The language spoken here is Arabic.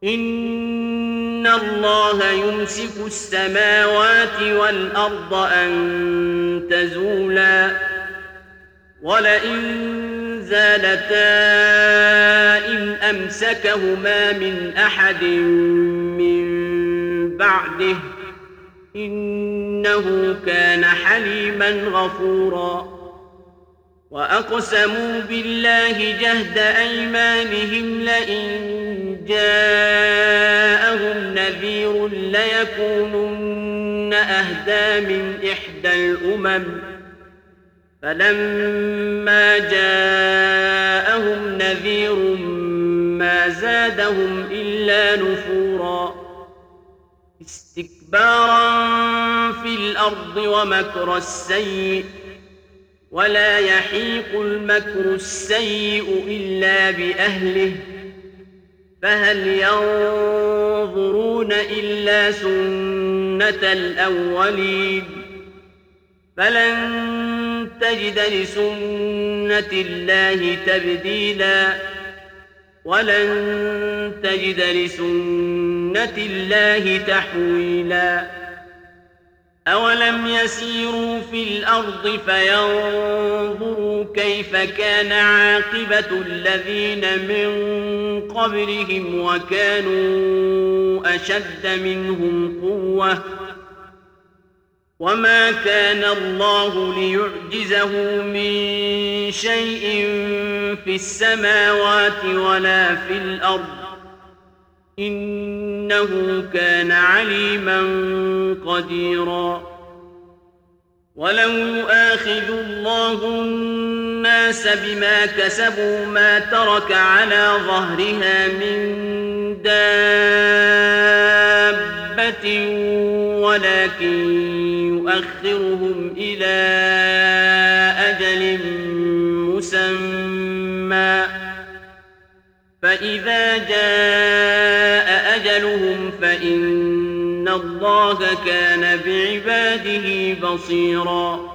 إن الله يمسك السماوات والأرض أن تزولا ولئن زالتا إن أمسكهما من أحد من بعده إنه كان حليما غفورا وأقسموا بالله جهد أيمانهم لئن جاءهم نذير ليكونن أهدى من إحدى الأمم فلما جاءهم نذير ما زادهم إلا نفورا استكبارا في الأرض ومكر السيء ولا يحيق المكر السيء إلا بأهله فهل ينظرون إلا سنة الأولين فلن تجد لسنة الله تبديلا ولن تجد لسنة الله تحويلا أولم يسيروا في الأرض فينظروا كيف كان عاقبة الذين من قبلهم وكانوا أشد منهم قوة وما كان الله ليعجزه من شيء في السماوات ولا في الأرض إنه كان عليما قديرا ولو يؤاخذ الله الناس بما كسبوا ما ترك على ظهرها من دابة ولكن يؤخرهم إلى أجل مسمى فإذا جاء أجلهم فإن الله كان بعباده بصيراً